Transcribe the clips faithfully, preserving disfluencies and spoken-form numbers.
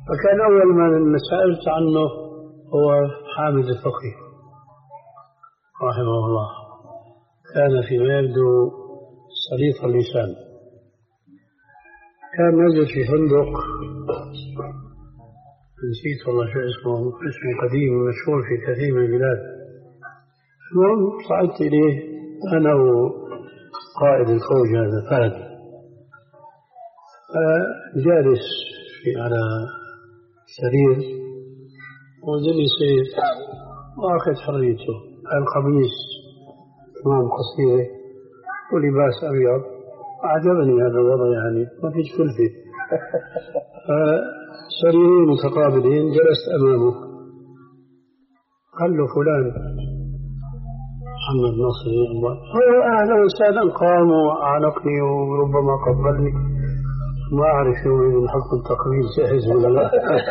فكان أول ما سألت عنه هو حامد الفقي رحمه الله، كان فيما يبدو سليط اللسان، كان نزل في فندق نسيت والله شو اسمه، اسمه قديم ومشهور في كثير من البلاد. المهم صعدت إليه أنا وقائد الفوج هذا فهد، جالس في على سرير وجلس واخذ حريته، القميص كمان قصيرة ولباس أبيض. أعجبني هذا الوضع، يعني ما فيش كلفة. سريرين متقابلين، جلست أمامه، قال له فلان محمد نصري، هو أهلا وسهلا، قام وأعنقني وربما قبلني، ما أعرف يوم من حكم التقبيل جاهز ولا لا.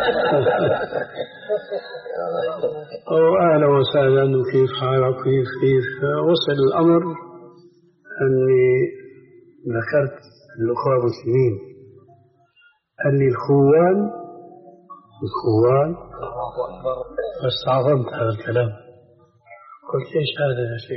أو أهلا وسهلا وكيف حالك كيف كيف. وصل الأمر أني ذكرت الأخوة المسلمين، قال لي الخوان الخوان، فاستعظمت هذا الكلام، قلت ايش هذا يا شيخ؟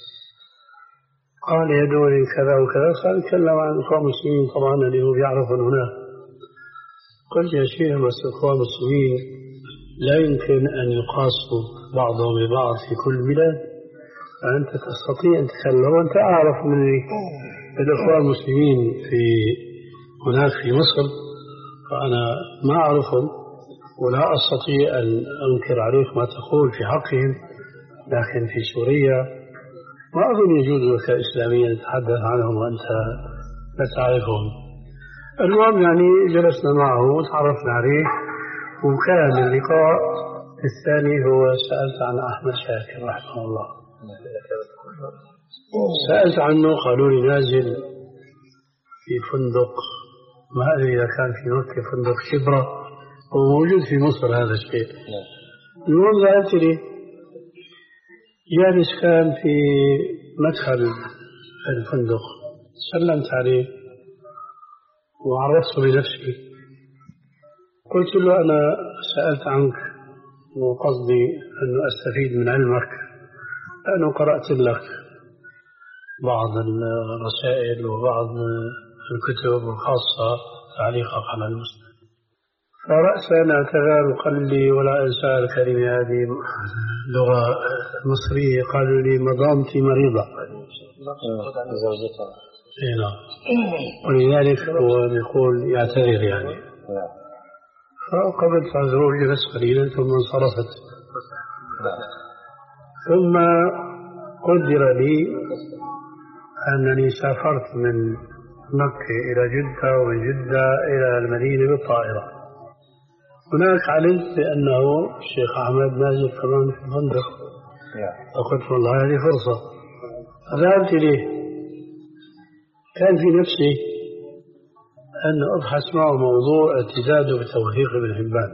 قال يدوري كذا وكذا، قال تكلم عن الأخوة المسلمين طبعا اللي هو يعرفون هناك. قلت يا شيخ بس الأخوة المسلمين لا يمكن أن يقاسوا بعضهم ببعض في كل بلاد، فأنت تستطيع أن تتكلم وأنت أعرف مني الأخوة المسلمين في هناك في مصر، فأنا ما أعرفهم ولا أستطيع أن أنكر عليك ما تقول في حقهم، لكن في سوريا ما أظن يجوز لك إسلاميا تتحدث عنهم وأنت لا تعرفهم. المهم يعني جلسنا معه وتعرفنا عليه، وكان اللقاء الثاني هو سألت عن أحمد شاكر رحمه الله، سألت عنه، قالوا لي نازل في فندق، ما أدري إذا كان في مكة فندق شبرة، هو موجود في مصر هذا الشيء. المهم ذهبت لي، جالس كان في مدخل الفندق، سلمت عليه وعرفت بنفسي، قلت له أنا سألت عنك وقصدي أن أستفيد من علمك، لأنه قرأت لك بعض الرسائل وبعض الكتب الخاصة تعليقك على المسلم. فرأسا اعتذر وقال لي ولا أنسى الكلمة هذه لغة مصرية، قالوا لي مضامتي مريضة زوجتها، ولذلك هو يقول يعتذر يعني. فقبلت عذره، جلس قليلا ثم انصرفت. ثم قدر لي أنني سافرت من مكة إلى جدة ومن جدة إلى المدينة بالطائرة. هناك علمت بأنه الشيخ أحمد نازل كمان في الفندق، فقلت والله هذه فرصة، فذهبت إليه. كان في نفسي أن أبحث معه موضوع اعتزازه بتوثيق ابن حبان،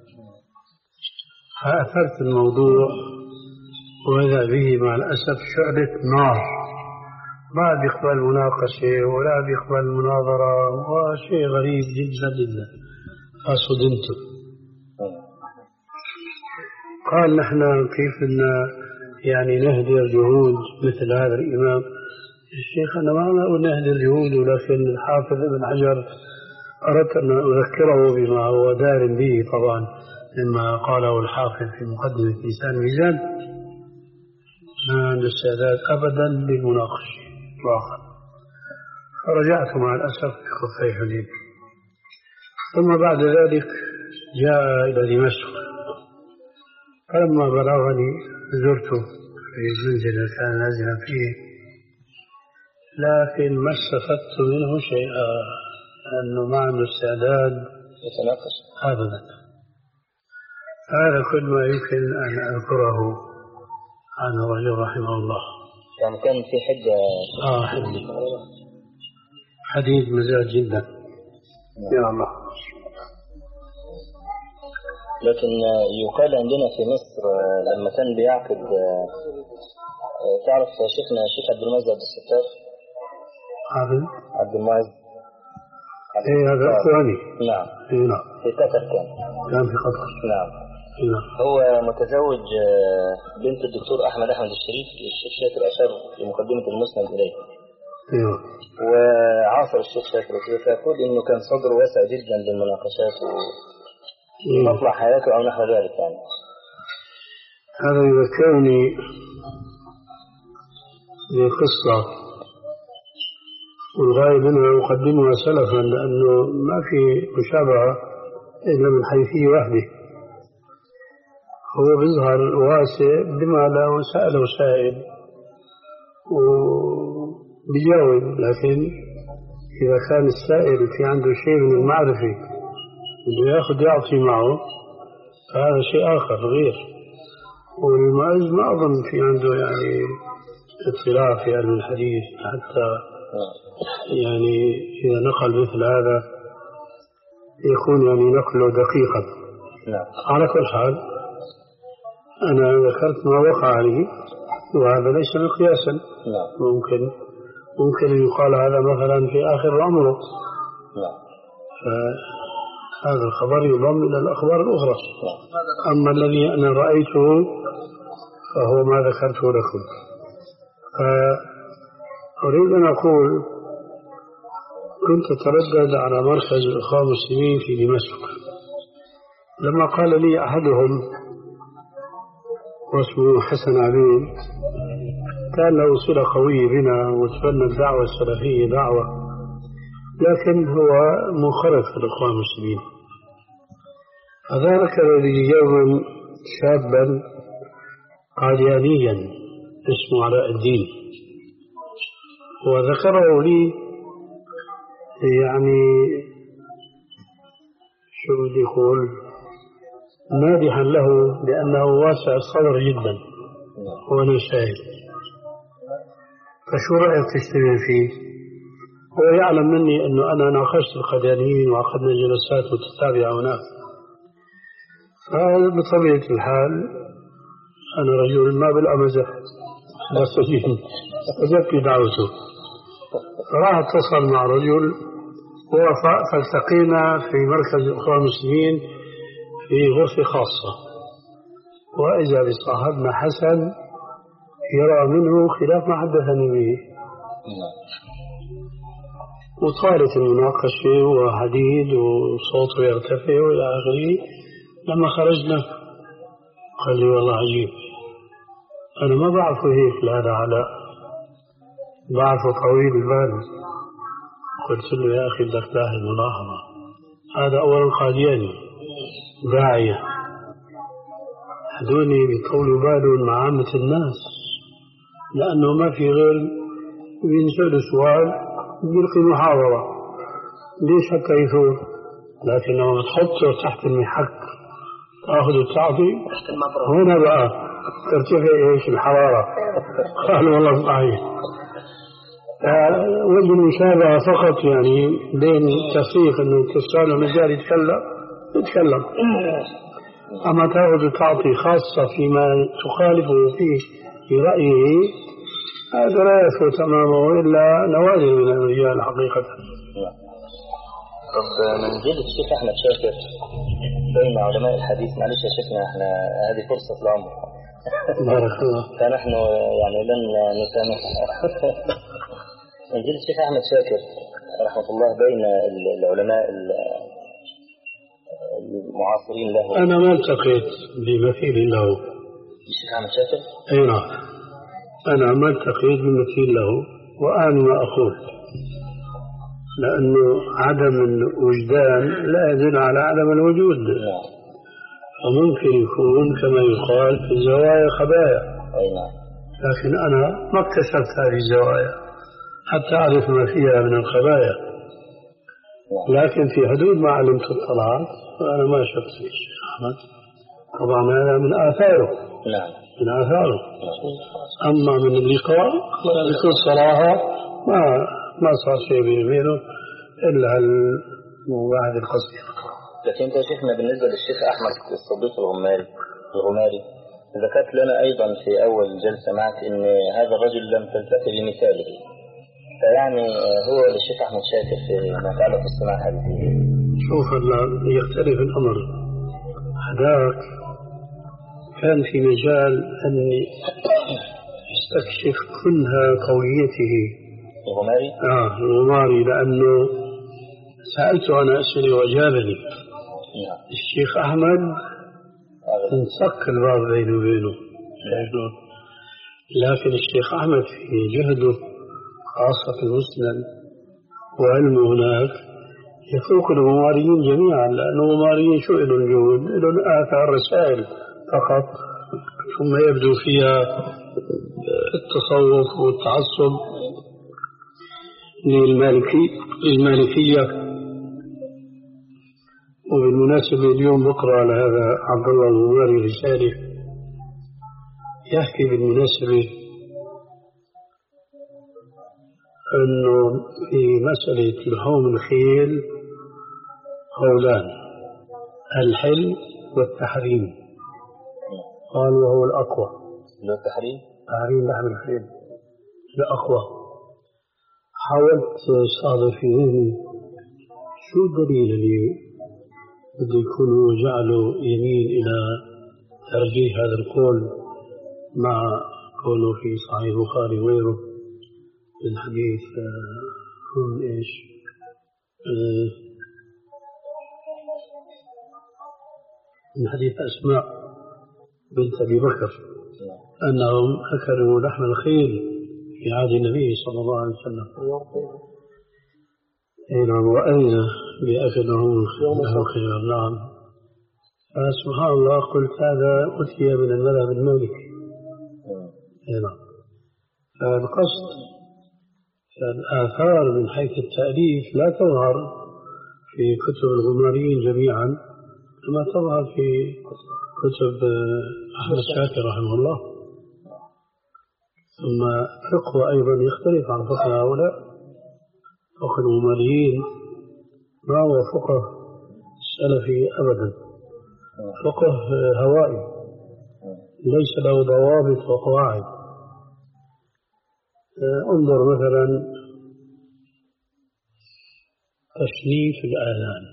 فأثرت الموضوع وإذا به مع الأسف شعلة نار، ما بيقبل مناقشة ولا بيقبل مناظرة، وشيء غريب جدا جدا. فصدمت. قال نحن كيف إن يعني نهدر جهود مثل هذا الإمام. الشيخ أنا ما أقول نهدر جهوده، لكن الحافظ ابن حجر أردت أن أذكره بما هو دار به طبعا مما قاله الحافظ في مقدمة لسان الميزان، ما عند السادات أبدا للمناقشة إطلاقا. فرجعت مع الأسف بخفي حنين. ثم بعد ذلك جاء إلى دمشق، فلما بلغني زرته في المنزل الذي كان نازلا فيه، لكن ما استفدت منه شيئا، لأنه ما عنده استعداد يتناقش أبدا. هذا كل ما يمكن أن أذكره عن الرجل رحمه الله. يعني كان في حجة آه حديد حديد مزاج جدا. يا الله. لكن يقال عندنا في مصر لما كان بيعقد، تعرف شيخنا الشيخ عبد المعز عبد الستار عبد عبد المعز ايه هذا اخواني. نعم ايه نعم في قطر كان كان في قطر. نعم. نعم. هو متزوج بنت الدكتور أحمد أحمد الشريف، الشيخ شاكر أشار في مقدمة المسند إليه. أيوه. وعاصر الشيخ شاكر فيقول إنه كان صدره واسع جدا للمناقشات ومطلع حياته أو نحو ذلك يعني. هذا يذكرني بقصة والغاية منها أقدمها سلفا لأنه ما في مشابهة إلا من حيثية واحدة. هو بيظهر واسع بما لو سأله سائل وبيجاوب، لكن إذا كان السائل في عنده شيء من المعرفة بده ياخذ يعطي معه فهذا شيء آخر غير. والمعز ما أظن في عنده يعني اطلاع في علم الحديث حتى يعني إذا نقل مثل هذا يكون يعني نقله دقيقا. على كل حال أنا ذكرت ما وقع عليه وهذا ليس مقياسا. ممكن ممكن أن يقال هذا مثلا في آخر عمره، فهذا الخبر يضم إلى الأخبار الأخرى. أما الذي أنا رأيته فهو ما ذكرته لكم. أريد أن أقول كنت أتردد على مركز الإخوان المسلمين في دمشق، لما قال لي أحدهم واسمه حسن عبيد كان له صلة قوية بنا وتبنى الدعوة السلفية دعوة، لكن هو منخرط في الإخوان المسلمين. فذكر لي يوما شابا قاديانيا اسمه علاء الدين، وذكره لي يعني شو بدي يقول مادحا له لأنه واسع الصدر جدا وأنا شاهد. فشو رأيك تشتغل فيه؟ هو يعلم مني أنه أنا ناقشت القاديانيين وعقدنا جلسات متتابعة هناك. فبطبيعة الحال أنا رجل ما بالأمزح بس أجبت دعوته، فراح اتصل مع رجل ووافق، فالتقينا في مركز الإخوان المسلمين في غرفة خاصة، وإذا بصاحبنا حسن يرى منه خلاف ما حدثني به. وطالت المناقشة وحديد وصوته يرتفع وإلى آخره. لما خرجنا قال لي والله عجيب، أنا ما بعرفه هيك لهذا علاء، بعرفه طويل البال. قلت له يا أخي بدك تلاحظ ملاحظة، هذا أولا قادياني داعية، هدوني بيطولوا بالهم مع عامة الناس لأنه ما في غير بينسأل سؤال بيلقي محاضرة ليش حتى يثور، لكن لما تحطه تحت المحك تأخذ وتعطي هنا بقى ترتفع ايش الحرارة. قال والله صحيح. وجه المشابهة فقط يعني بين التصريح انه تسأل مجال يتكلم يتكلم، اما تأخذ وتعطي خاصة فيما تخالفه فيه في رأيه هذا لا يثبت أمامه إلا نوادر من الرجال حقيقة. طب من جد الشيخ أحمد شاكر بين علماء الحديث، معلش يا شيخنا احنا هذه فرصة العمر بارك الله فنحن يعني لن نسامح. من جد الشيخ أحمد شاكر رحمة الله بين العلماء المعاصرين له. أنا ما التقيت بمثيل له الشيخ أحمد شاكر؟ أي نعم، أنا ما التقيت بمثيل له، وأنا ما أقول لأنه عدم الوجدان لا يدل على عدم الوجود، وممكن يكون كما يقال في الزوايا خبايا، لكن أنا ما اكتشفت هذه الزوايا حتى أعرف ما فيها من الخبايا، لكن في حدود ما علمت الطلعات فأنا ما شفت في الشيخ أحمد. طبعا هذا من آثاره من آثاره أما من اللقاء بكل صراحة ما ما صار شيء بيني وبينه إلا المواعد القصيرة. لكن أنت يا شيخنا بالنسبة للشيخ أحمد الصديق الغماري الغماري ذكرت لنا أيضا في أول جلسة معك إن هذا الرجل لم تلتقي بمثاله، فيعني هو للشيخ أحمد شاكر في ما يتعلق بالصناعة هذه. شوف يختلف الأمر، هذاك كان في مجال أن يستكشف كنها قويته الغماري؟ آه الغماري، لأنه سألته عن أسئلة وأجابني. نعم. الشيخ أحمد انسق الباب بينه وبينه، لكن الشيخ أحمد في جهده خاصة في المسند وعلمه هناك يفوق الغماريين جميعا، لأن الغماريين شو إلهم الجهود؟ إلهم آثار رسائل فقط، ثم يبدو فيها التصوف والتعصب للمالكي المالكية. وبالمناسبة اليوم بقرأ على هذا عبد الله الغماري رسالة يحكي بالمناسبة أنه في مسألة لحوم الخيل قولان، الحل والتحريم. قال وهو الأقوى. التحريم؟ تحريم لحم الخيل الأقوى. حاولت صادف في ذهني شو الدليل اللي بده يكون جعله يميل إلى ترجيح هذا القول مع قوله في صحيح البخاري وغيره من حديث من إيش من حديث أسماء بنت أبي بكر أنهم أكلوا لحم الخيل في عهد النبي صلى الله عليه وسلم. نعم، وأين بأكلهم الخيل؟ نعم. فسبحان الله قلت هذا أتي من المذهب المالكي. نعم. فالقصد فالآثار من حيث التأليف لا تظهر في كتب الغماريين جميعا كما تظهر في كتب أحمد شاكر رحمه الله. ثم فقه أيضا يختلف عن فقه هؤلاء. فقه الغماريين ما هو فقه سلفي أبدا، فقه هوائي ليس له ضوابط وقواعد. انظر مثلا تشنيف الآذان،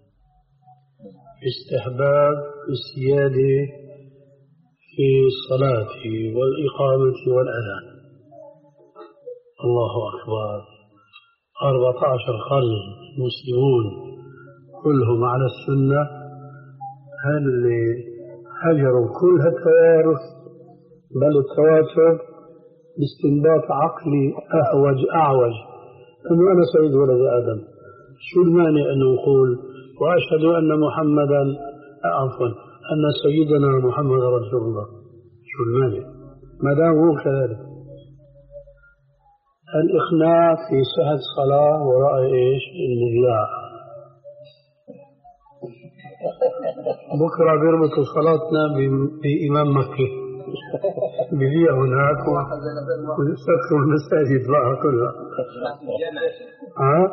استحباب السيادة في الصلاة والإقامة والأذان. الله أكبر، أربعة عشر قرن مسلمون كلهم على السنة، هل هجروا كل هالتوارث بل التواتر باستنباط عقلي أهوج أعوج أنه أنا سيد ولد آدم. شو المانع أن نقول وأشهد أن محمدا عفوا أن سيدنا محمد رسول الله؟ شو المانع ما دام هو كذلك؟ الإخناع في صحة صلاة وراء إيش؟ المذياع. بكرة بيربطوا صلاتنا بإمام مكي بذيع هناك ويسكروا المساجد بقى كلها. ها؟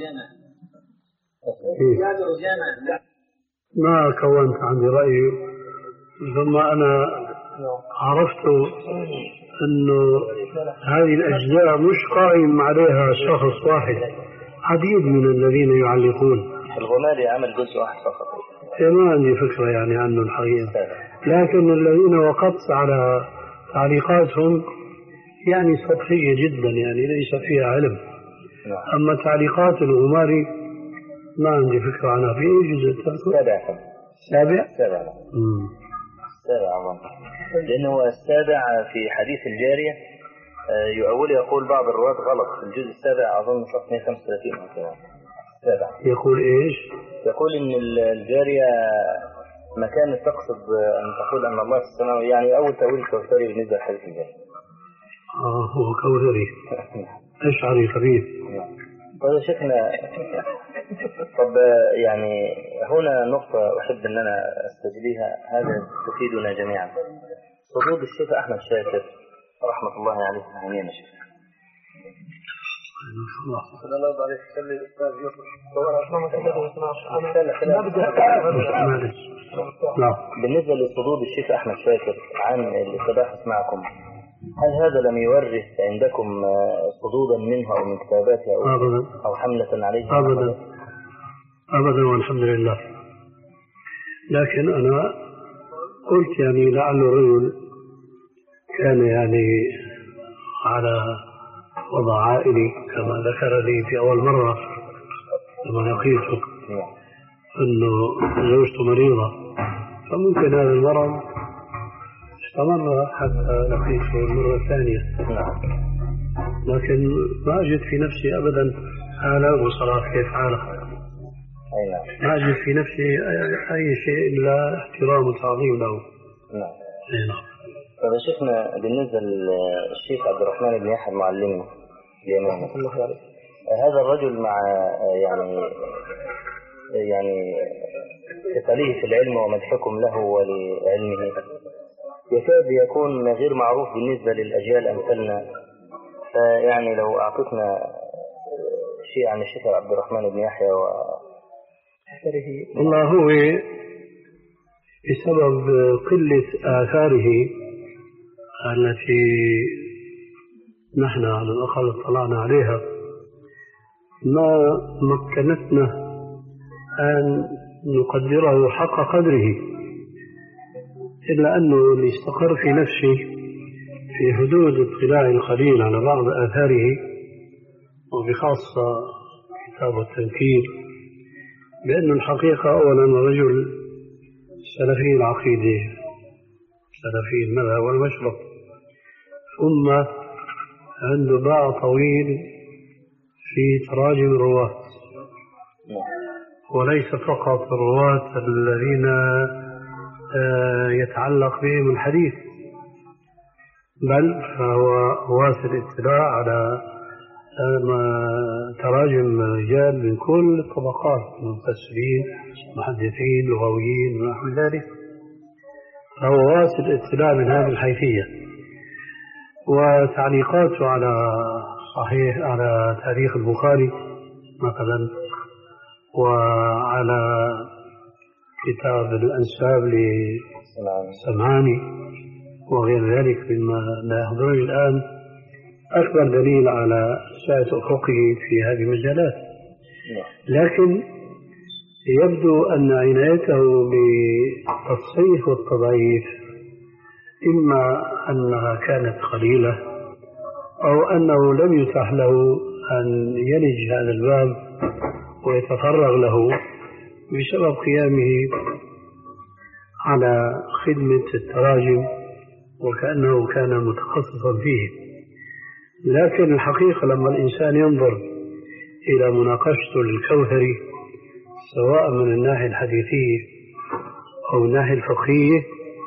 ما كونت عندي رأي، ثم أنا عرفت أنه هذه الأجزاء مش قائم عليها شخص واحد، عديد من الذين يعلقون. الغماري عمل جزء واحد فقط. ما عندي فكرة يعني عنه الحقيقة، لكن الذين وقفت على تعليقاتهم يعني سطحية جدا، يعني ليس فيها علم. أما تعليقات الغماري ما عندي فكرة عنها. في أي جزء؟ سابع. سابع؟ سابع. سابع لأنه السابع في حديث الجارية يؤول يقول بعض الرواة غلط في الجزء السابع، أظن صفحة مئة وخمسة وثلاثين السابع. يقول إيش؟ يقول إن الجارية مكان تقصد أن تقول أن الله في السماء، يعني أول تأويل كوثري بالنسبة لحديث الجارية. آه هو كوثري أشعري خبيث. طيب شيخنا، طب يعني هنا نقطة أحب أن أنا أستجليها، هذا تفيدنا جميعا. صدود الشيخ أحمد شاكر رحمة الله عليه آمين. شيخ بالنسبة لصدود الشيخ أحمد شاكر عن التباحث معكم، هل هذا لم يورث عندكم صدودا منه أو من كتاباته أو, أو حملة عليه؟ أبدا أبدا والحمد لله. لكن أنا قلت يعني لعل الرجل كان يعني على وضع عائلي كما ذكر لي في أول مرة لما لقيته أنه زوجته مريضة، فممكن هذا المرض استمر حتى لقيته المرة الثانية، لكن ما أجد في نفسي أبدا حالة وصراحة كيف حالة، ما أجد في نفسي أي شيء إلا احترام وتعظيم له. نعم. طيب يا شيخنا، بالنسبة للشيخ عبد الرحمن بن يحيى معلمنا اليمامي، هذا الرجل مع يعني يعني تقاليه في العلم ومدحكم له ولعلمه يكاد يكون غير معروف بالنسبة للأجيال أمثالنا، فيعني لو أعطتنا شيء عن الشيخ عبد الرحمن بن يحيى وأثره. والله هو بسبب قلة آثاره التي نحن على الأقل اطلعنا عليها ما مكنتنا أن نقدره حق قدره، إلا أنه اللي استقر في نفسي في حدود اطلاع القليل على بعض آثاره، وبخاصة كتاب التنكير، بأن الحقيقة أولا رجل سلفي العقيدة سلفي المذهب والمشرب، ثم عنده باع طويل في تراجم الرواة، وليس فقط الرواة الذين يتعلق بهم الحديث، بل فهو واسع الاطلاع على تراجم رجال من كل الطبقات، مفسرين محدثين لغويين ونحو ذلك، فهو واسع الاطلاع من هذه الحيثية. وتعليقاته على صحيح على تاريخ البخاري مثلا، وعلى كتاب الأنساب لسمعاني وغير ذلك مما لا يحضرني الآن، أكبر دليل على سعة أفقه في هذه المجالات. لكن يبدو أن عنايته بالتصحيح والتضعيف إما أنها كانت قليلة أو أنه لم يتح له أن يلج هذا الباب ويتفرغ له بسبب قيامه على خدمة التراجم وكأنه كان متخصصا فيه. لكن الحقيقة لما الإنسان ينظر إلى مناقشته للكوثري سواء من الناحية الحديثية أو الناحية الفقهية،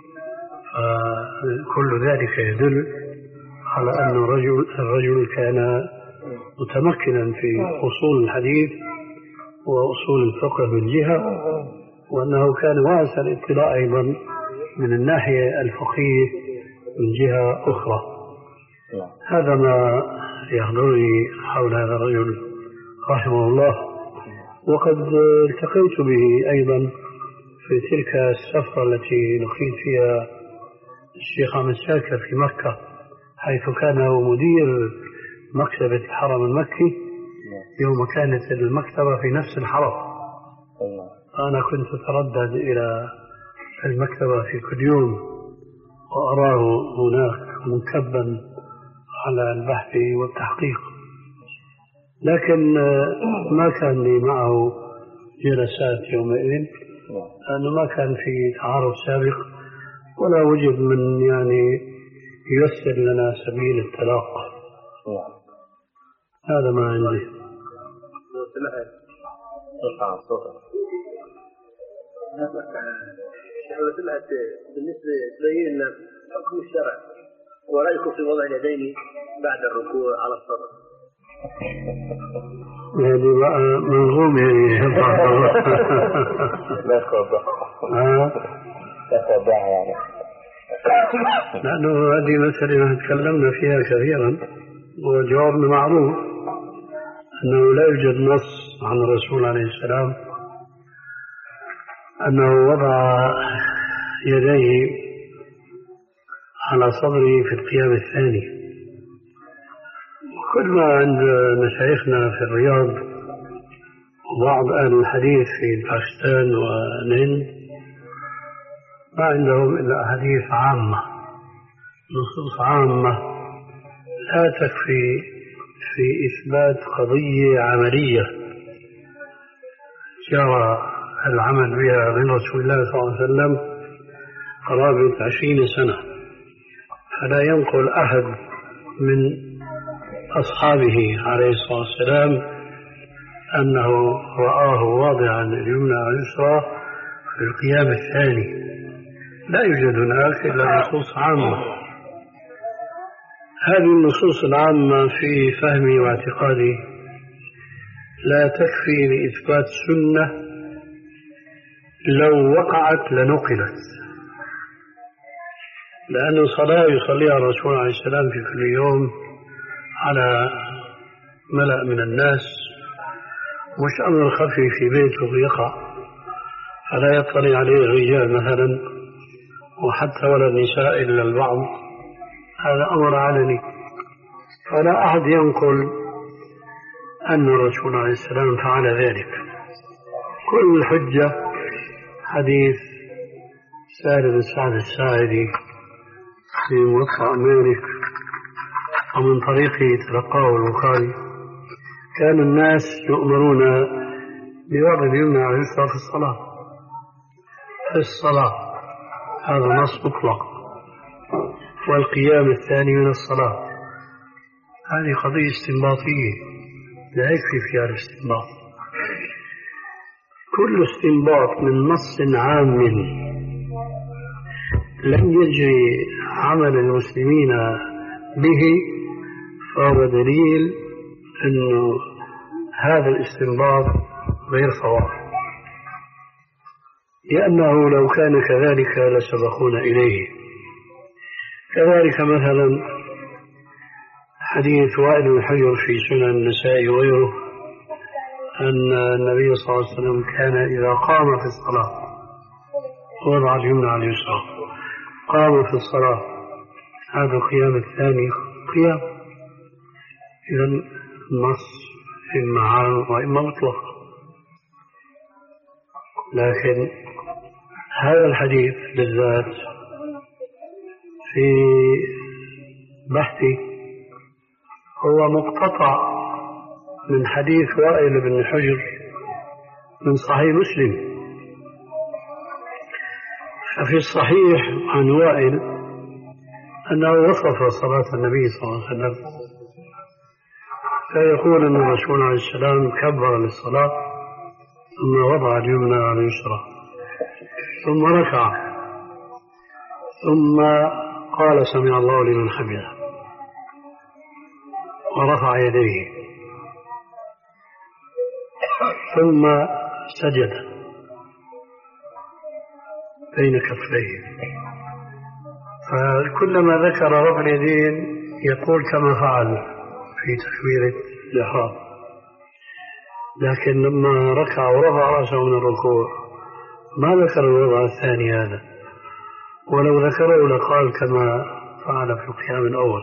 فكل ذلك يدل على أن الرجل, الرجل كان متمكنا في أصول الحديث وأصول الفقه من جهة، وأنه كان واسع الاطلاع أيضا من الناحية الفقهية من جهة أخرى. هذا ما يحضرني حول هذا الرجل رحمه الله. وقد التقيت به أيضا في تلك السفرة التي لقيت فيها الشيخ أحمد شاكر في مكة، حيث كان هو مدير مكتبة الحرم المكي يوم كانت المكتبة في نفس الحرم. أنا كنت أتردد إلى المكتبة في كل يوم وأراه هناك منكبا على البحث والتحقيق، لكن ما كان لي معه جلسات يومئذ لأنه ما كان في تعارف سابق ولا وجد من يعني ييسر لنا سبيل التلاقى. هذا ما عندي. بالنسبة تبين لنا حكم الشرع ورأيكم في وضع اليدين بعد الركوع على الصدر. هذه بقى منظومة لا توضح لا توضح يعني، لأنه هذه مسألة تكلمنا فيها كثيرا وجوابنا معروف أنه لا يوجد نص عن الرسول عليه السلام أنه وضع يديه على صدره في القيام الثاني. كل ما عند مشايخنا في الرياض وبعض أهل الحديث في باكستان والهند ما عندهم إلا أحاديث عامة، نصوص عامة لا تكفي في إثبات قضية عملية جرى العمل بها من رسول الله صلى الله عليه وسلم قرابة عشرين سنة، فلا ينقل أحد من أصحابه عليه الصلاة والسلام أنه رآه واضعا اليمنى واليسرى في القيام الثاني، لا يوجد هناك إلا نصوص عامة. هذه النصوص العامة في فهمي واعتقادي لا تكفي لإثبات سنة لو وقعت لنقلت، لأن الصلاة يصليها الرسول عليه السلام في كل يوم على ملأ من الناس، مش أمر خفي في بيته يقع فلا يطلع عليه الرجال مثلا وحتى ولا النساء إلا البعض، هذا أمر علني، فلا أحد ينقل أن الرسول عليه السلام فعل ذلك. كل الحجة حديث سالم بن سعد الساعدي في موطأ مالك ومن طريقه تلقاه البخاري: كان الناس يؤمرون بوضع اليمنى على اليسرى في الصلاة في الصلاة هذا نص مطلق، والقيام الثاني من الصلاة. هذه قضية استنباطية لا يكفي فيها الاستنباط. كل استنباط من نص عام لم يجري عمل المسلمين به فهو دليل أن هذا الاستنباط غير صواب، لأنه لو كان كذلك لسبقونا إليه. كذلك مثلا حديث وائل بن حجر في سنن النسائي وغيره أن النبي صلى الله عليه وسلم كان إذا قام في الصلاة وضع اليمنى على اليسرى، قام في الصلاة، هذا القيام الثاني قيام. إذا النص إما عام وإما مطلق، لكن هذا الحديث بالذات في بحثي هو مقتطع من حديث وائل بن حجر من صحيح مسلم. ففي الصحيح عن وائل أنه وصف صلاة النبي صلى الله عليه وسلم فيقول أن الرسول عليه السلام كبر للصلاة ثم وضع اليمنى على اليسرى ثم ركع ثم قال سمع الله لمن حمده ورفع يديه ثم سجد بين كفيه. فكلما ذكر رفع اليدين يقول كما فعل في تكبيرة الإحرام، لكن لما ركع ورفع رأسه من الركوع ما ذكر الوضع الثاني هذا، ولو ذكره لقال كما فعل في القيام الأول.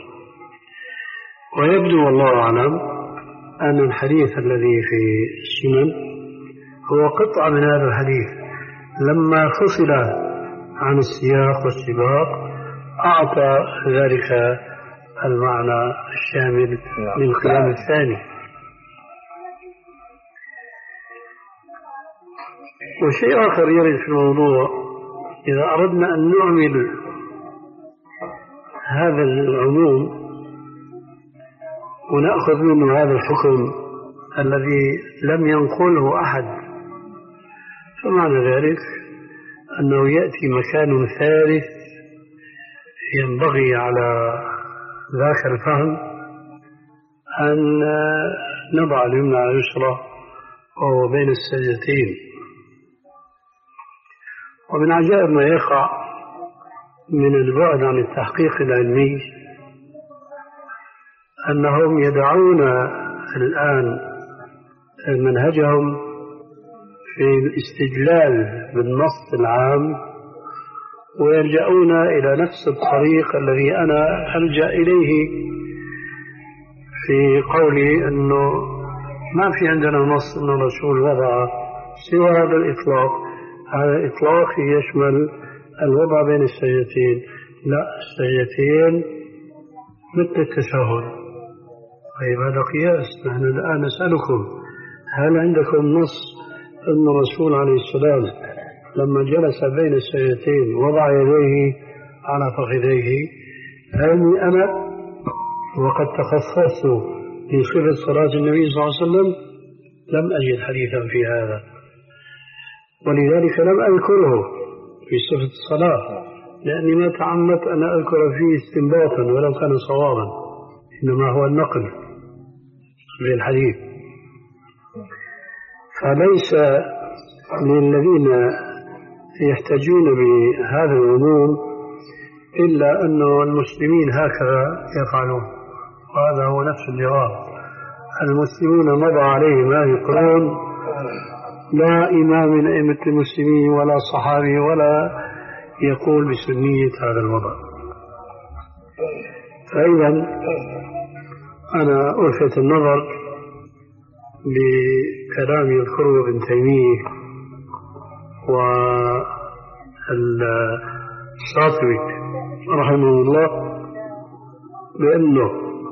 ويبدو والله أعلم أن الحديث الذي في السنن هو قطعة من هذا الحديث، لما فصل عن السياق والسباق أعطى ذلك المعنى الشامل للقيام الثاني. وشيء آخر يرد في الموضوع: إذا أردنا أن نعمل هذا العموم ونأخذ منه هذا الحكم الذي لم ينقله أحد، فمعنى ذلك أنه يأتي مكان ثالث ينبغي على ذاك الفهم أن نضع اليمنى على اليسرى وهو بين السجدتين. ومن عجائب ما يقع من البعد عن التحقيق العلمي أنهم يدعون الآن منهجهم في الاستدلال بالنص العام ويلجؤون إلى نفس الطريق الذي أنا ألجأ إليه في قولي أنه ما في عندنا نص أن الرسول وضع سوى هذا الإطلاق. هذا الإطلاق يشمل الوضع بين السجدتين. لا، السجدتين مثل التشهد. طيب هذا قياس. نحن الآن نسألكم هل عندكم نص أن الرسول عليه السلام لما جلس بين السجدتين وضع يديه على فخذيه؟ هل أنا وقد تخصصت في صفة صلاة النبي صلى الله عليه وسلم لم أجد حديثا في هذا، ولذلك لم أذكره في صفة الصلاة، لأني ما تعمدت أن أذكر فيه استنباطا ولو كان صوابا، إنما هو النقل للحديث. فليس للذين يحتاجون بهذا العموم إلا أن المسلمين هكذا يفعلون، وهذا هو نفس الجواب. المسلمون مضى عليهم هذه القرون، لا إمام من أئمة المسلمين ولا صحابي ولا يقول بسنية هذا الوضع. فإذا أنا ألفت النظر بكلام يذكره ابن تيمية والشاطبي رحمه الله بأنه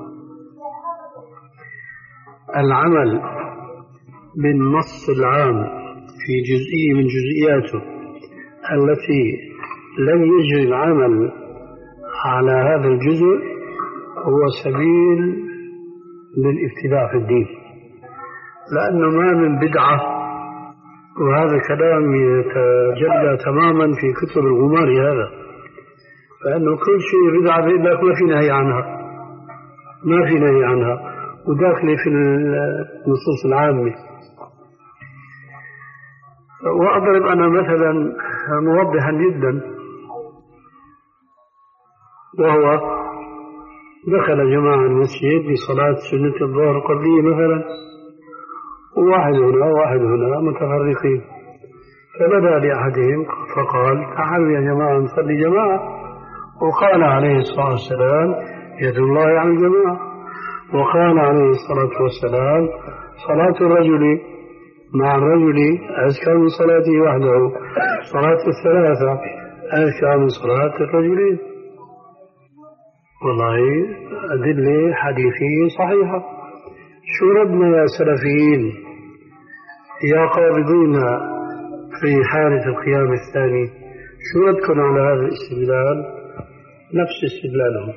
العمل بالنص العام في جزئية من جزئياته التي لم يجري العمل على هذا الجزء هو سبيل للابتداع في الدين، لأنه ما من بدعة، وهذا كلام يتجلى تماما في كتب الغمار هذا، فإنه كل شيء بدعة بيقول لك ما في نهي عنها، ما في نهي عنها وداخل في النصوص العامة. وأضرب أنا مثلا موضحا جدا، وهو دخل جماعة المسجد لصلاة سنة الظهر قبلية مثلا، وواحد هنا وواحد هنا متفرقين، فبدأ لأحدهم فقال تعالوا يا جماعة نصلي جماعة، وقال عليه الصلاة والسلام يد الله على الجماعة، وقال عليه الصلاة والسلام صلاة الرجل مع الرجل أزكى من صلاته وحده، صلاة الثلاثة أزكى من صلاة الرجلين. والله أدلة حديثية صحيحة. شو ردنا يا سلفيين يا قابضين في حالة القيام الثاني؟ شو ردكم على هذا الاستدلال؟ نفس استدلالهم.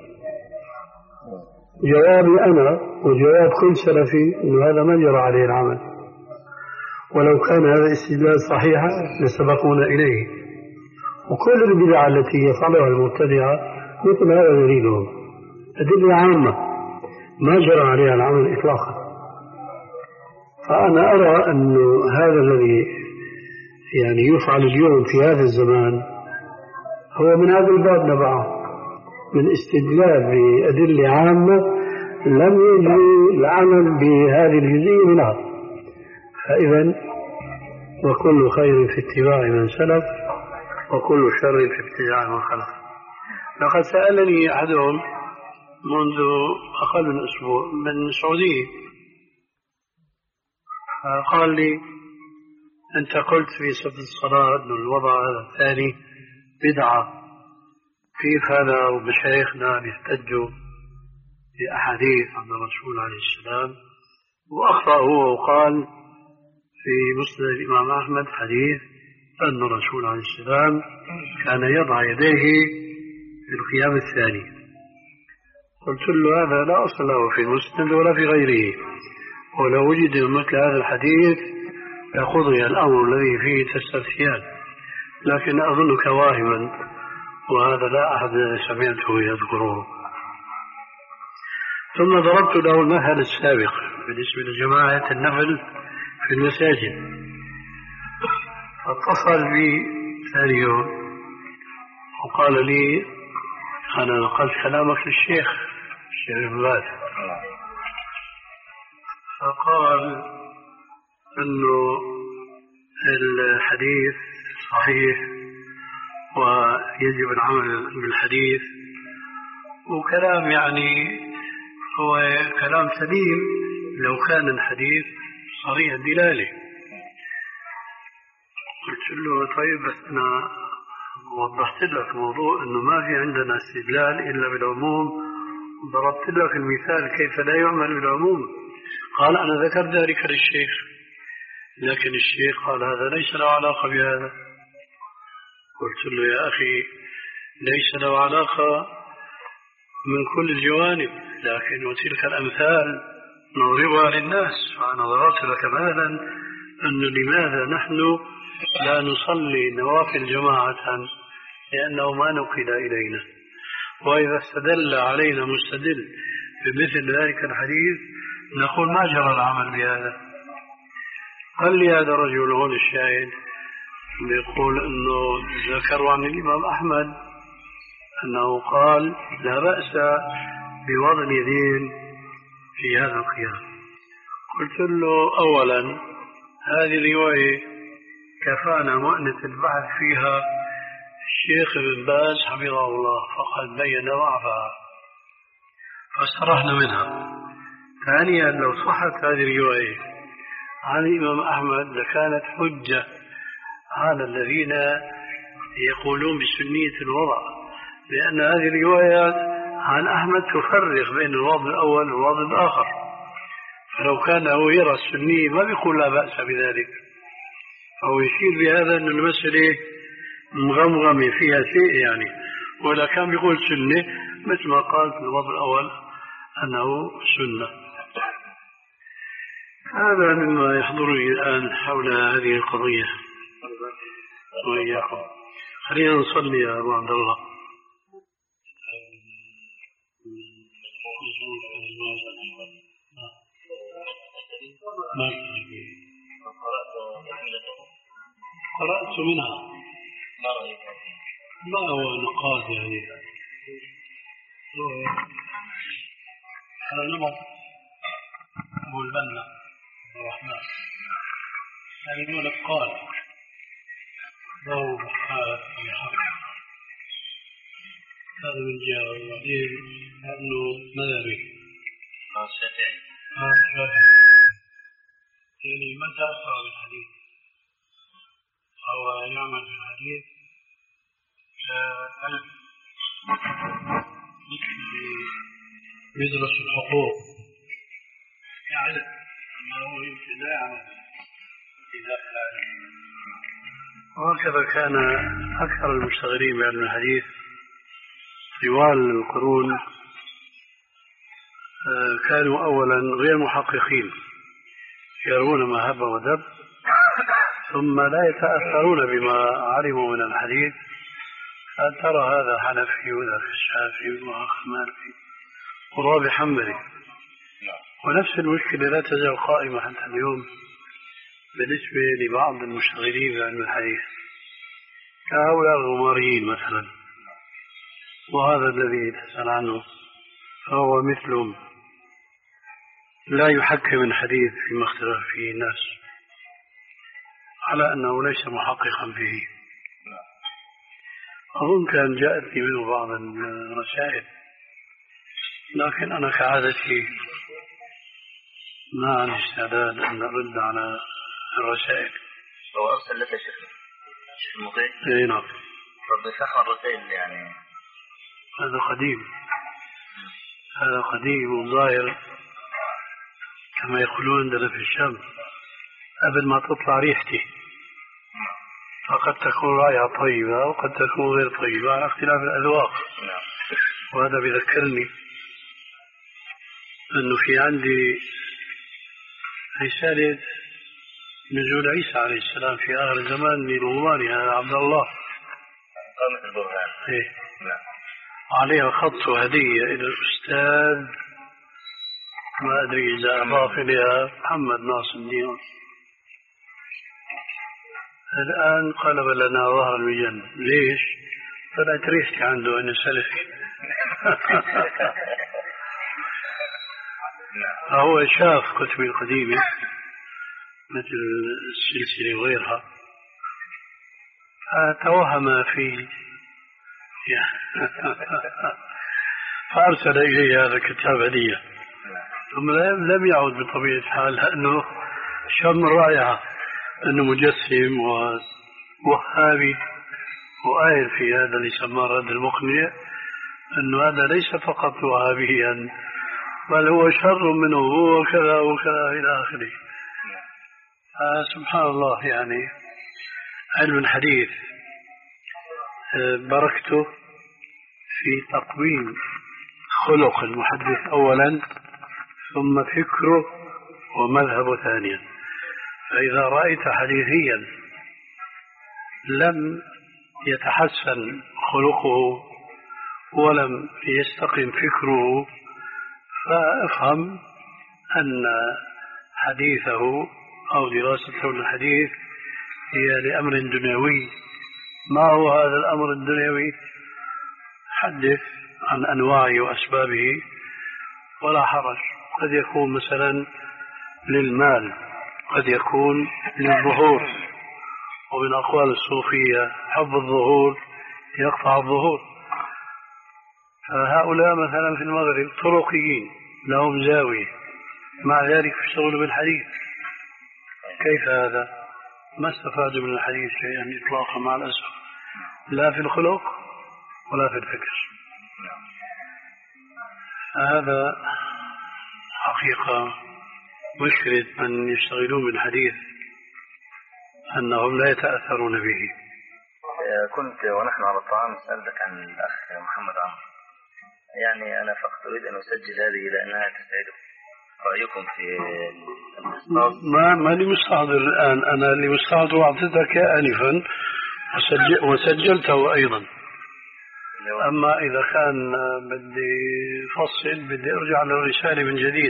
جوابي أنا وجواب كل سلفي إنه هذا ما جرى عليه العمل، ولو كان هذا الاستدلال صحيحا لسبقونا إليه. وكل البدع التي يفعلها المبتدعة مثل هذا دليلهم، أدلة عامة ما جرى عليها العمل إطلاقا. فأنا أرى أن هذا الذي يعني يفعل اليوم في هذا الزمان هو من هذا الباب نبعه، من استدلال بأدلة عامة لم يجري العمل بهذه الجزئية منها. فإذا وكل خير في اتباع من سلف وكل شر في ابتداع من خلف. لقد سألني أحدهم منذ أقل من أسبوع من السعودية، قال لي أنت قلت في صفة الصلاة أن الوضع هذا الثاني بدعة، كيف هذا ومشايخنا بيحتجوا بأحاديث عن الرسول عليه السلام؟ وأخطأ هو وقال في مسند الإمام أحمد حديث أن الرسول عليه السلام كان يضع يديه في القيام الثاني. قلت له هذا لا أصل له في المسند ولا في غيره، ولو وجد مثل هذا الحديث لقضي الأمر الذي فيه تستفتيان، لكن أظنك واهما، وهذا لا أحد سمعته يذكره. ثم ضربت له المثل السابق بالنسبة لجماعة النفل في المساجد، فاتصل بي ثاني يوم وقال لي أنا نقلت كلامك للشيخ الشيخ ابن باز، فقال أنه الحديث صحيح ويجب العمل بالحديث، وكلام يعني هو كلام سليم لو كان الحديث صريح الدلالة. قلت له طيب بس أنا وضحت لك موضوع أنه ما في عندنا استدلال إلا بالعموم، ضربت لك المثال كيف لا يعمل بالعموم. قال أنا ذكرت ذلك للشيخ، لكن الشيخ قال هذا ليس له علاقة بهذا. قلت له يا أخي ليس له علاقة من كل الجوانب، لكن وتلك الأمثال نضربها للناس. فأنا ضربت لك مثلا أنه لماذا نحن لا نصلي نوافل جماعة، لأنه ما نقل إلينا، وإذا استدل علينا مستدل بمثل ذلك الحديث نقول ما جرى العمل بهذا. قال لي هذا الرجل هون الشاهد يقول أنه ذكروا عن الإمام أحمد أنه قال لا بأس بوضع اليدين في هذا القيام. قلت له أولا هذه الرواية كفانا مؤنة البحث فيها الشيخ ابن باز حفظه الله، فقد بين ضعفها فاسترحنا منها. ثانيا لو صحت هذه الرواية عن الإمام أحمد لكانت حجة على الذين يقولون بسنية الوضع، لأن هذه الروايات عن أحمد تفرق بين الوضع الأول والوضع الآخر، فلو كان هو يرى السنية ما بيقول لا بأس بذلك، أو يشير بهذا أن المسألة مغمغمة فيها شيء يعني، ولا كان بيقول سنة مثل ما قال في الوضع الأول أنه سنة. هذا مما يحضرني الآن حول هذه القضية وإياكم. خلينا نصلي يا أبو عبد الله. قرأت منها ما هو نقاط يعني على نمط أبو البنا الرحمن يعني يقول قال ضوء حالة في حق هذا من جهة، وبعدين لأنه مذهبي يعني متى أثر بالحديث أو يعمل بالحديث ألف يدرس الحقوق يعرف أنه يمكن لا يعمل إذا فعل. وهكذا كان أكثر المشتغلين بعلم الحديث طوال القرون كانوا أولا غير محققين، يرون ما هب ودب، ثم لا يتأثرون بما علموا من الحديث. ترى هذا حنفي وذاك الشافعي وآخر مالكي ورابع حنبلي، ونفس المشكلة لا تزال قائمة حتى اليوم بالنسبة لبعض المشتغلين بعلم الحديث كهؤلاء الغماريين مثلا، وهذا الذي تسأل عنه فهو مثلهم لا يحكم الحديث فيما اختلف فيه الناس على أنه ليس محققا فيه. أظن كان جاءتني منه بعض الرسائل، لكن أنا كعادتي ما عندي استعداد أن أرد على الرسائل. هو أرسل لك شيخ شيخ المطيع؟ إيه نعم. رب يفتح الرسائل يعني. هذا قديم، هذا قديم وظاهر كما يقولون عندنا في الشام قبل ما تطلع ريحتي، فقد تكون رائحة طيبة وقد تكون غير طيبة على اختلاف الأذواق. وهذا بذكرني أنه في عندي رسالة نزول عيسى عليه السلام في آخر الزمان للغماري هذا عبد الله قامت البرهان إيه؟ عليها خط هدية إلى الأستاذ ما أدري إذا أضاف إليها محمد ناصر الدين. الآن قلب لنا ظهر الجنة. ليش؟ طلعت ريحتي عنده أنه سلفي. فهو شاف كتبي القديمة مثل السلسلة وغيرها فتوهم فيه فأرسل إليه هذا الكتاب هدية، ثم لم يعد بطبيعة الحال لأنه شم الرائعة أنه مجسم ووهابي وآية في هذا اللي سماه رد المقنع أنه هذا ليس فقط وهابيا بل هو شر منه هو وكذا وكذا إلى آخره. آه سبحان الله. يعني علم الحديث بركته في تقويم خلق المحدث أولا ثم فكره ومذهبه ثانيا. فإذا رأيت حديثيا لم يتحسن خلقه ولم يستقم فكره فافهم أن حديثه أو دراسته للحديث هي لأمر دنيوي. ما هو هذا الأمر الدنيوي؟ حدث عن أنواعه وأسبابه ولا حرج. قد يكون مثلا للمال، قد يكون للظهور، ومن أقوال الصوفية حب الظهور يقطع الظهور. فهؤلاء مثلا في المغرب طرقيين لهم زاوية، مع ذلك يشتغلوا بالحديث. كيف هذا؟ ما استفادوا من الحديث شيئا إطلاقا مع الأسف، لا في الخلق ولا في الفكر. هذا حقيقة مشكلة من يشتغلون بالحديث أنهم لا يتأثرون به. كنت ونحن على الطعام سألتك عن الأخ محمد عمرو، يعني أنا فقط أريد أن أسجل هذه لأنها تسعده. رأيكم في ما ما لي مستحضر الآن، أنا اللي مستحضر أعطيتك آنفا وسجل وسجلته أيضا. أما إذا كان بدي فصل بدي أرجع للرسالة من جديد،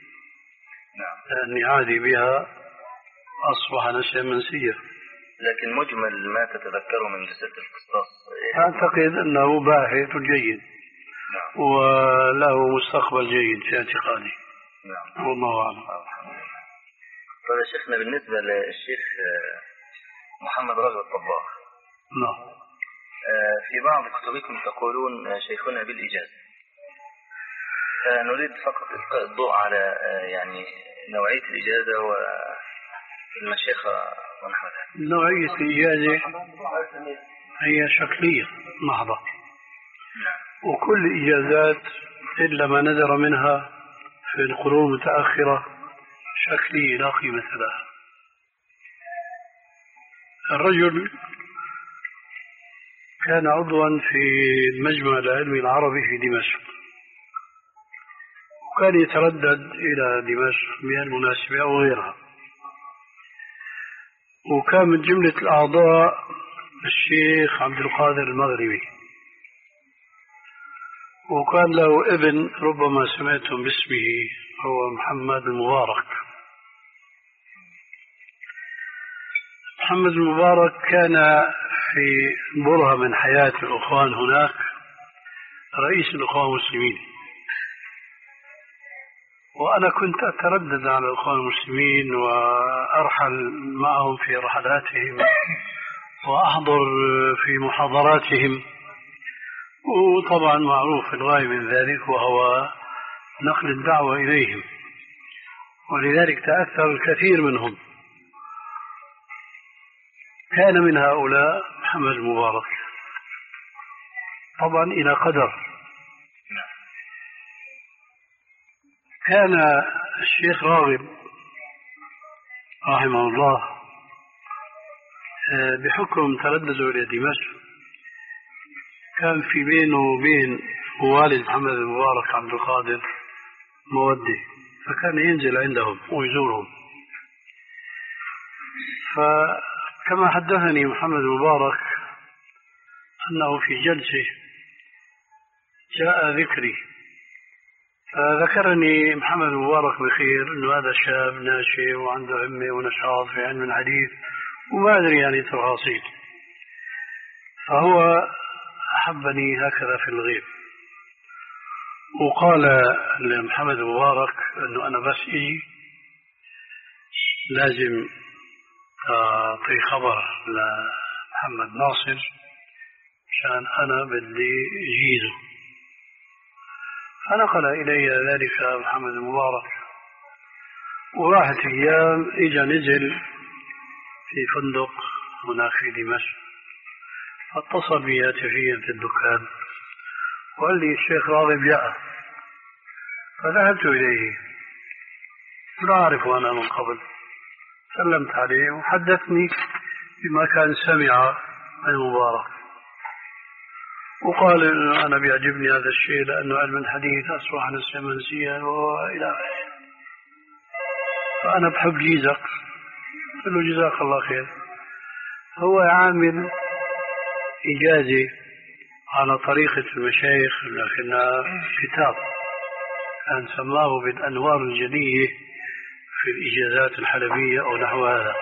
لأني عادي بها أصبح نسيا منسيا. لكن مجمل ما تتذكره من جسد القسطاس أعتقد أنه باحث جيد نعم. وله مستقبل جيد في اعتقادي. نعم. والله أعلم. طيب يا شيخنا، بالنسبة للشيخ محمد رجل الطباخ، نعم، في بعض كتبكم تقولون شيخنا بالإجازة، فنريد فقط إلقاء الضوء على يعني نوعية الإجازة والمشيخة ونحو ذلك. نوعية الإجازة هي شكلية محضة، وكل إجازات إلا ما نذر منها في القرون المتأخرة شكلية لا قيمة لها. الرجل كان عضوا في المجمع العلمي العربي في دمشق، وكان يتردد إلى دمشق بهالمناسبة أو غيرها، وكان من جملة الأعضاء الشيخ عبد القادر المغربي، وكان له ابن ربما سمعتم باسمه هو محمد المبارك. محمد المبارك كان في برهة من حياة الأخوان هناك رئيس الأخوان المسلمين، وأنا كنت أتردد على الأخوان المسلمين وأرحل معهم في رحلاتهم وأحضر في محاضراتهم، وطبعا معروف الغاية من ذلك وهو نقل الدعوة إليهم، ولذلك تأثر الكثير منهم. كان من هؤلاء محمد المبارك، طبعا إلى قدر. كان الشيخ راغب رحمه الله بحكم تردده إلى دمشق كان في بينه وبين والد محمد المبارك عبد القادر مودة، فكان ينزل عندهم ويزورهم. فكما حدثني محمد المبارك أنه في جلسة جاء ذكري، فذكرني محمد المبارك بخير أنه هذا شاب ناشئ وعنده همة ونشاط في علم الحديث وما أدري يعني تفاصيل، فهو أحبني هكذا في الغيب، وقال لمحمد المبارك أنه أنا بس إجي لازم أعطي خبر لمحمد ناصر عشان أنا بدي أجيزه. فنقل إلي ذلك محمد المبارك، وراحت أيام إجا نزل في فندق هناك في دمشق، فاتصل بي هاتفيا في الدكان وقال لي الشيخ راغب جاء، فذهبت إليه لا أعرفه أنا من قبل، سلمت عليه وحدثني بما كان سمع من مبارك، وقال أنا بيعجبني هذا الشيء لأنه علم الحديث أصبح نسيا منسيا وإلى آخره، فأنا بحب جيزك. قلت له جزاك الله خير. هو عامل إجازة على طريقة المشايخ، لكنها كتاب كان سماه بالأنوار الجلية في الإجازات الحلبية أو نحو هذا،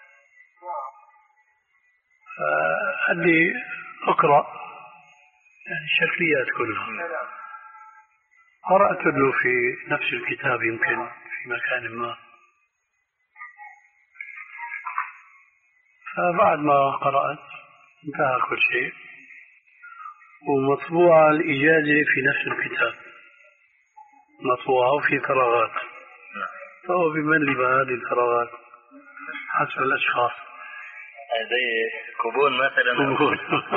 فقال لي أقرأ يعني الشكليات كلها. قرأت له في نفس الكتاب يمكن في مكان ما، فبعد ما قرأت انتهى كل شيء ومطبوعة الإجازة في نفس الكتاب مطبوعة وفي فراغات، فهو بمن لي بهذه الفراغات حسب الأشخاص زي كوبون مثلا. كوبون.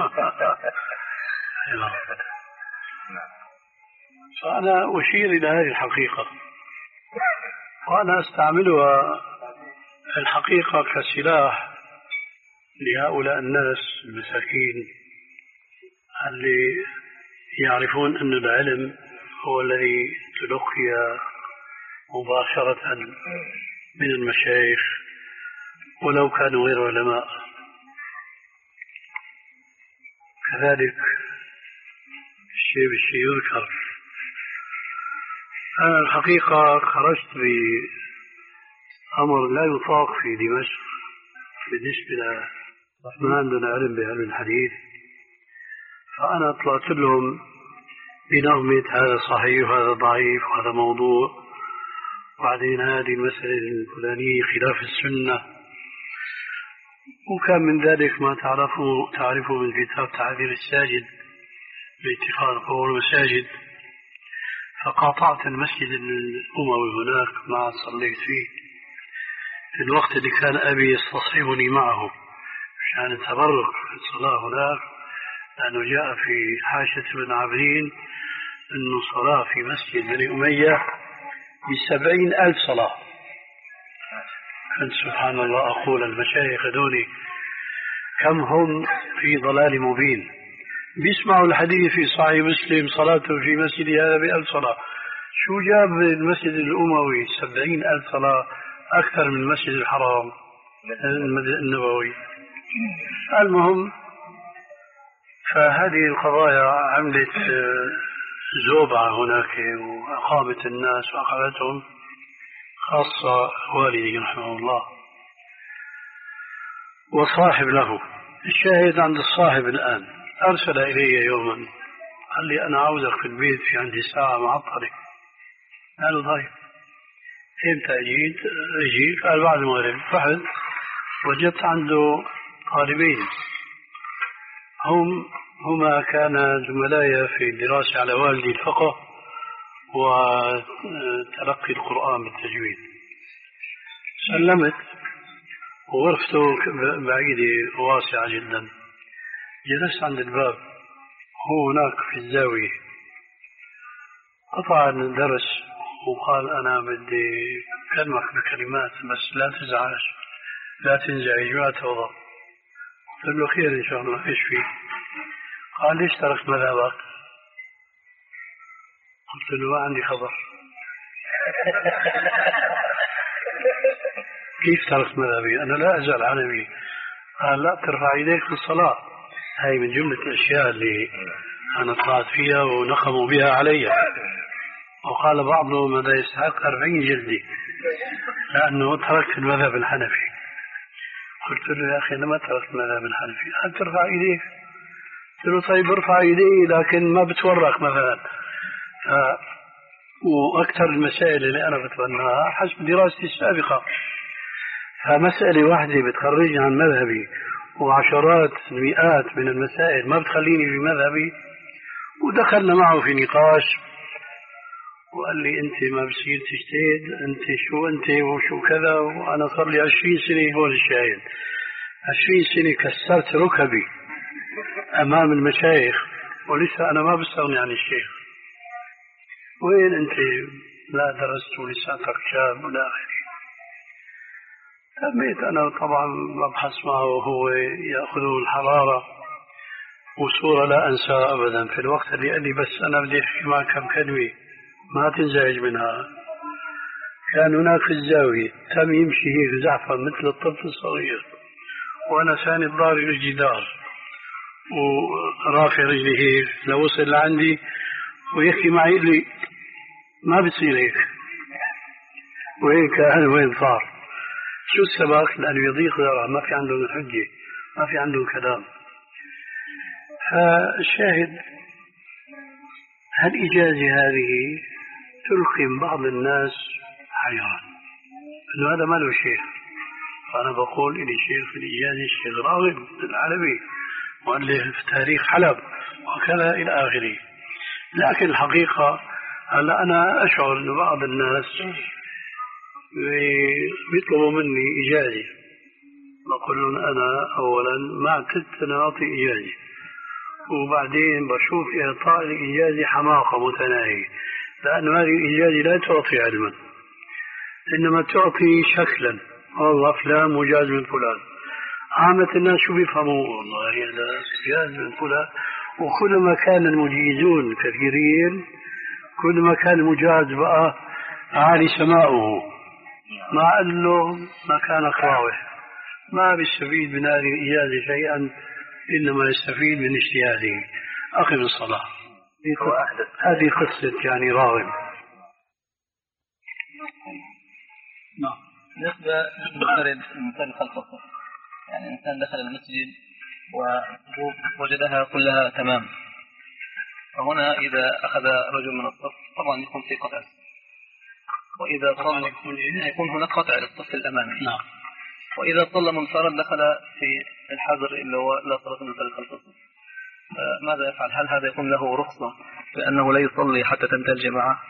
فأنا أشير إلى هذه الحقيقة وأنا أستعملها الحقيقة كسلاح لهؤلاء الناس المساكين اللي يعرفون أن العلم هو الذي تلقي مباشرة من المشايخ ولو كانوا غير علماء. كذلك الشيء بالشيء يذكر. أنا الحقيقة خرجت بأمر لا يطاق في دمشق بالنسبة لما عندنا علم بعلم الحديث، فأنا طلعت لهم بنغمة هذا صحيح وهذا ضعيف وهذا موضوع، وبعدين هذه المسألة الفلانية خلاف السنة، وكان من ذلك ما تعرفوا تعرفوا من كتاب تعذير الساجد باتخاذ قبور المساجد. فقاطعت المسجد الأموي هناك ما صليت فيه في الوقت اللي كان أبي يستصحبني معه عشان التبرك في الصلاة هناك، لأنه جاء في حاشة بن عبرين أنه صلاة في مسجد بني أمية بسبعين ألف صلاة. كنت سبحان الله أقول المشايخ دوني كم هم في ضلال مبين، بيسمعوا الحديث في صحيح مسلم صلاته في مسجد هذا بألف صلاة، شو جاب المسجد الأموي سبعين ألف صلاة أكثر من المسجد الحرام النبوي. المهم فهذه القضايا عملت زوبعة هناك وأقامت الناس وأخذتهم، خاصة والدي رحمه الله وصاحب له. الشاهد عند الصاحب الآن أرسل إلي يوما قال لي أنا عاوزك في البيت، في عندي ساعة معطلة. قال طيب إمتى أجيت؟ أجيت قال بعد المغرب. رحت وجدت عنده طالبين هم هما كان زملاء في الدراسة على والدي الفقه وتلقي القرآن بالتجويد. سلمت وغرفته بعيدة واسعة جدا، جلست عند الباب هو هناك في الزاوية. قطع الدرس وقال أنا بدي أكلمك بكلمات بس لا تزعج لا تنزعج ولا توضأ. قلت له خير إن شاء الله، إيش فيه؟ قال ليش تركت مذهبك؟ قلت له ما عندي خبر. كيف تركت مذهبي؟ أنا لا أزال عنبي. قال لا ترفع يديك في الصلاة، هاي من جملة الأشياء اللي أنا طلعت فيها ونقموا بها علي. وقال بعضهم ماذا يستحق أربعين جلدي لأنه تركت المذهب الحنفي. قلت له يا أخي أنا ما تركت المذهب الحنفي. قال ترفع يديك. قلت له طيب ارفع يدي لكن ما بتورك مثلا. وأكثر المسائل اللي أنا بتبناها حسب دراستي السابقة، فمسألة واحدة بتخرجني عن مذهبي وعشرات مئات من المسائل ما بتخليني في مذهبي. ودخلنا معه في نقاش وقال لي أنت ما بصير تجتهد، أنت شو أنت وشو كذا، وأنا صار لي عشرين سنة هون الشاهد، عشرين سنة كسرت ركبي أمام المشايخ، ولسه أنا ما بستغني عن الشيخ. وين أنت لا درست ولساتك شاب ولا آخره. تميت أنا طبعا ببحث معه وهو يأخذ الحرارة، وصورة لا أنسى أبدا في الوقت اللي قال لي بس أنا بدي أحكي معك كم كلمة ما تنزعج منها. كان هناك في الزاوية تم يمشي هيك زعفا مثل الطفل الصغير، وأنا ثاني ضارب الجدار ورافع رجلي هيك لو وصل لعندي ويحكي معي لي ما بتصير هيك وهيك. أنا وين صار شو السبب؟ لأنه يضيق ذرع، ما في عندهم حجة، ما في عندهم كلام. فالشاهد هالإجازة هذه تلقي بعض الناس حيران أنه هذا ما له شيخ. فأنا بقول إلي شيخ في الإجازة الشيخ راغب العلوي مؤلف في تاريخ حلب وكذا إلى آخره. لكن الحقيقة هلا أنا أشعر أن بعض الناس بيطلبوا مني إجازة، بقول لهم أنا أولا ما اعتدت أن أعطي إجازة، وبعدين بشوف إعطاء الإجازة حماقة متناهية، لأن هذه الإجازة لا تعطي علما، إنما تعطي شكلا. والله فلان مجاز من فلان. عامة الناس شو بيفهموا؟ والله هذا مجاز من فلان. وكلما كان المجيزون كثيرين كلما كان المجاز بقى عالي سماؤه، مع أنه ما كان قراوه ما بيستفيد من هذه الإجازة شيئا، إنما يستفيد من اجتهاده. أقم الصلاة. هذه قصة يعني راغب. نعم. بالنسبة للمفترض المفترض خلف الصف، يعني إنسان دخل المسجد ووجدها كلها تمام، فهنا إذا أخذ رجل من الصف طبعا يكون في قطع، وإذا صلى يكون هناك قطع للصف الأمامي. نعم. وإذا صلى منفرد دخل في الحظر اللي هو لا صلاة المنفرد خلف الصف، ماذا يفعل؟ هل هذا يكون له رخصة بأنه لا يصلي حتى تنتهي الجماعة؟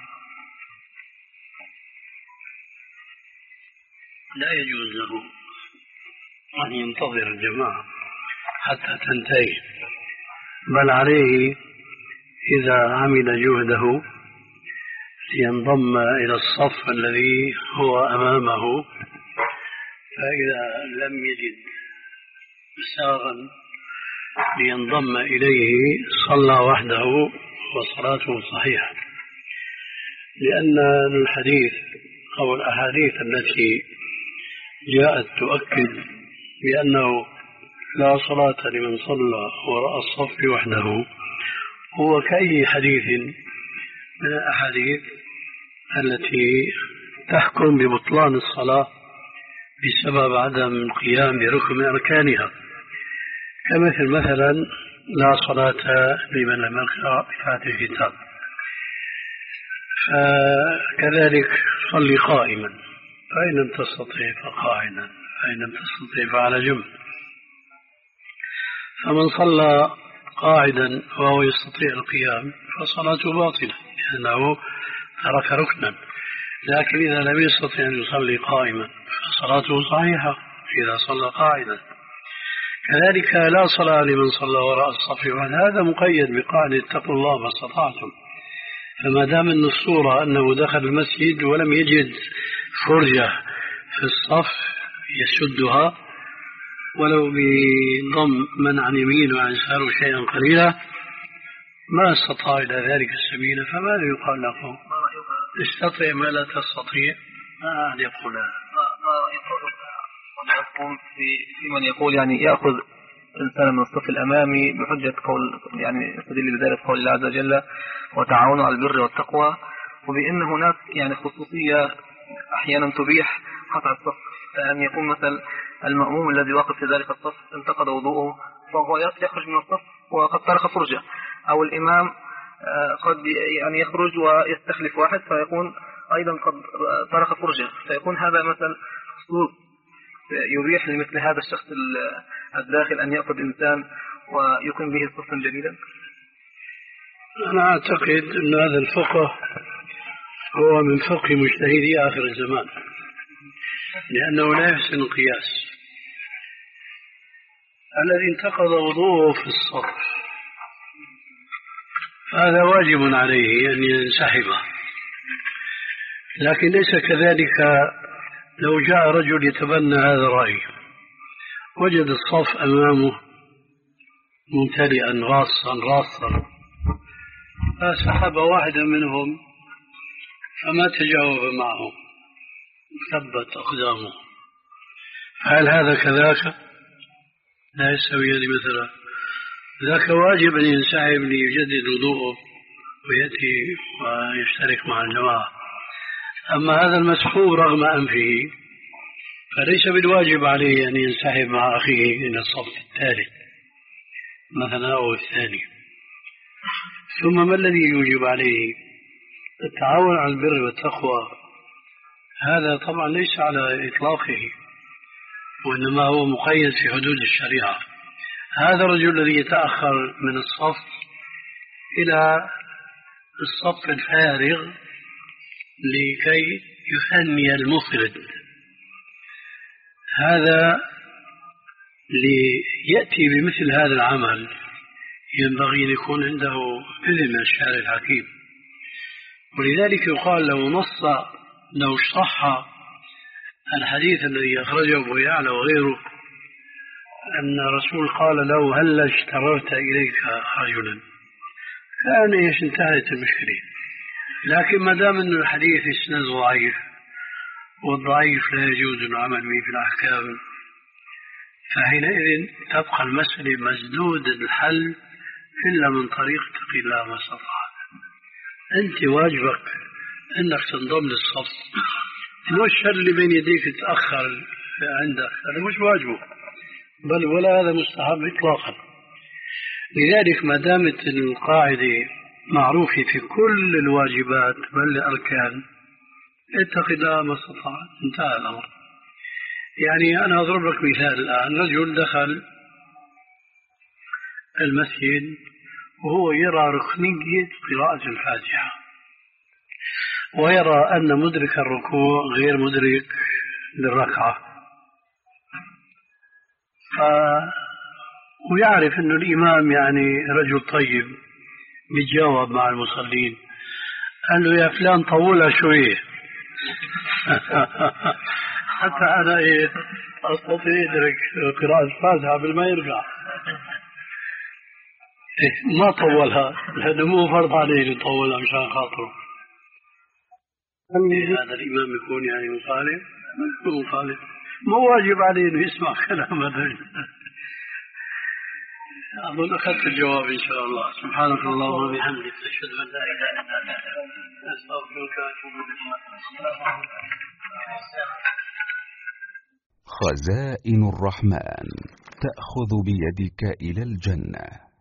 لا يجوز له أن ينتظر الجماعة حتى تنتهي، بل عليه إذا عمل جهده لينضم إلى الصف الذي هو أمامه، فإذا لم يجد ساغا لينضم إليه صلى وحده وصلاته صحيحة. لأن الحديث أو الأحاديث التي جاءت تؤكد بأنه لا صلاة لمن صلى وراء الصف وحده هو كأي حديث من الأحاديث التي تحكم ببطلان الصلاة بسبب عدم القيام بركن من أركانها، كمثل مثلا لا صلاة لمن لم يقرأ بفاتحة الكتاب. فكذلك صلي قائما، فإن لم تستطيع فقاعدا، فإن لم تستطيع فعلى جنب. فمن صلى قاعدا وهو يستطيع القيام فصلاته باطلة لأنه ترك ركنا، لكن إذا لم يستطيع أن يصلي قائما فصلاته صحيحة إذا صلى قاعدا. كذلك لا صلاة لمن صلى وراء الصف، وهذا مقيد بقاعدة اتقوا الله ما استطعتم. فما دام أن الصورة أنه دخل المسجد ولم يجد فرجة في الصف يسدها ولو بضم من عن يمين وعن يساره شيئا قليلا ما استطاع إلى ذلك السبيل، فماذا يقال له؟ استطيع ما لا تستطيع، ما أحد يقول هذا. في من يقول يعني يأخذ إنسان من الصف الأمامي بحجة قول، يعني يستدل بذلك قول الله عز وجل وتعاونوا على البر والتقوى، وبأن هناك يعني خصوصية أحيانا تبيح قطع الصف، أن يكون مثلا المأموم الذي واقف في ذلك الصف انتقد وضوءه فهو يخرج من الصف وقد ترك فرجة، أو الإمام قد يعني يخرج ويستخلف واحد فيكون أيضا قد ترك فرجة، فيكون هذا مثلا خصوص يبيح لمثل هذا الشخص الداخل أن يأخذ إنسان ويقيم به صفا جديدا. أنا أعتقد أن هذا الفقه هو من فقه مجتهدي آخر الزمان، لأنه لا يحسن القياس. الذي انتقض وضوءه في الصف هذا واجب عليه أن ينسحب، لكن ليس كذلك لو جاء رجل يتبنى هذا الرأي وجد الصف أمامه ممتلئا راصا راصا فسحب واحدا منهم فما تجاوب معه ثبت أقدامه، هل هذا كذاك؟ لا يستويان مثلا. ذاك واجب أن ينسحب ليجدد وضوءه ويأتي ويشترك مع الجماعة. أما هذا المسحوب رغم أنفه فليس بالواجب عليه أن ينسحب مع أخيه إلى الصف الثالث مثلا أو الثاني. ثم ما الذي يوجب عليه؟ التعاون على البر والتقوى، هذا طبعا ليس على إطلاقه وإنما هو مقيد في حدود الشريعة. هذا الرجل الذي يتأخر من الصف إلى الصف الفارغ لكي يثني المفرد، هذا ليأتي بمثل هذا العمل ينبغي أن يكون عنده إذن من الشارع الحكيم. ولذلك يقال لو نص لو صح الحديث الذي أخرجه أبو يعلى وغيره أن الرسول قال له هل اشتررت إليك رجلا كان ايش انتهت المشكلة. لكن ما دام أن الحديث إسناد ضعيف والضعيف لا يجوز العمل به في الأحكام فحينئذ تبقى المسألة مسدود الحل إلا من طريق اتق الله ما استطعت. أنت واجبك أنك تنضم للصف، مش اللي بين يديك تأخر عندك، هذا مش واجبه بل ولا هذا مستحب إطلاقا. لذلك ما دامت القاعدة معروفة في كل الواجبات بل الأركان اتق الله ما استطعت، انتهى الأمر. يعني أنا أضرب لك مثال الآن، رجل دخل المسجد وهو يرى ركنية قراءة الفاتحة ويرى أن مدرك الركوع غير مدرك للركعة، ف... ويعرف أن الإمام يعني رجل طيب بيتجاوب مع المصلين، قال له يا فلان طولها شوية حتى أنا إيه أستطيع أدرك قراءة الفاتحة قبل ما يرجع. إيه ما طولها لأنه مو فرض عليه يطولها مشان خاطره. هذا الإمام يكون يعني مخالف؟ مو مخالف، مو واجب عليه أنه يسمع كلام الرجل. أظن أخذت الجواب إن شاء الله. سبحانك اللهم وبحمدك أشهد أن لا إله إلا أنت أستغفرك وأتوب إليك. خزائن الرحمن تأخذ بيدك إلى الجنة.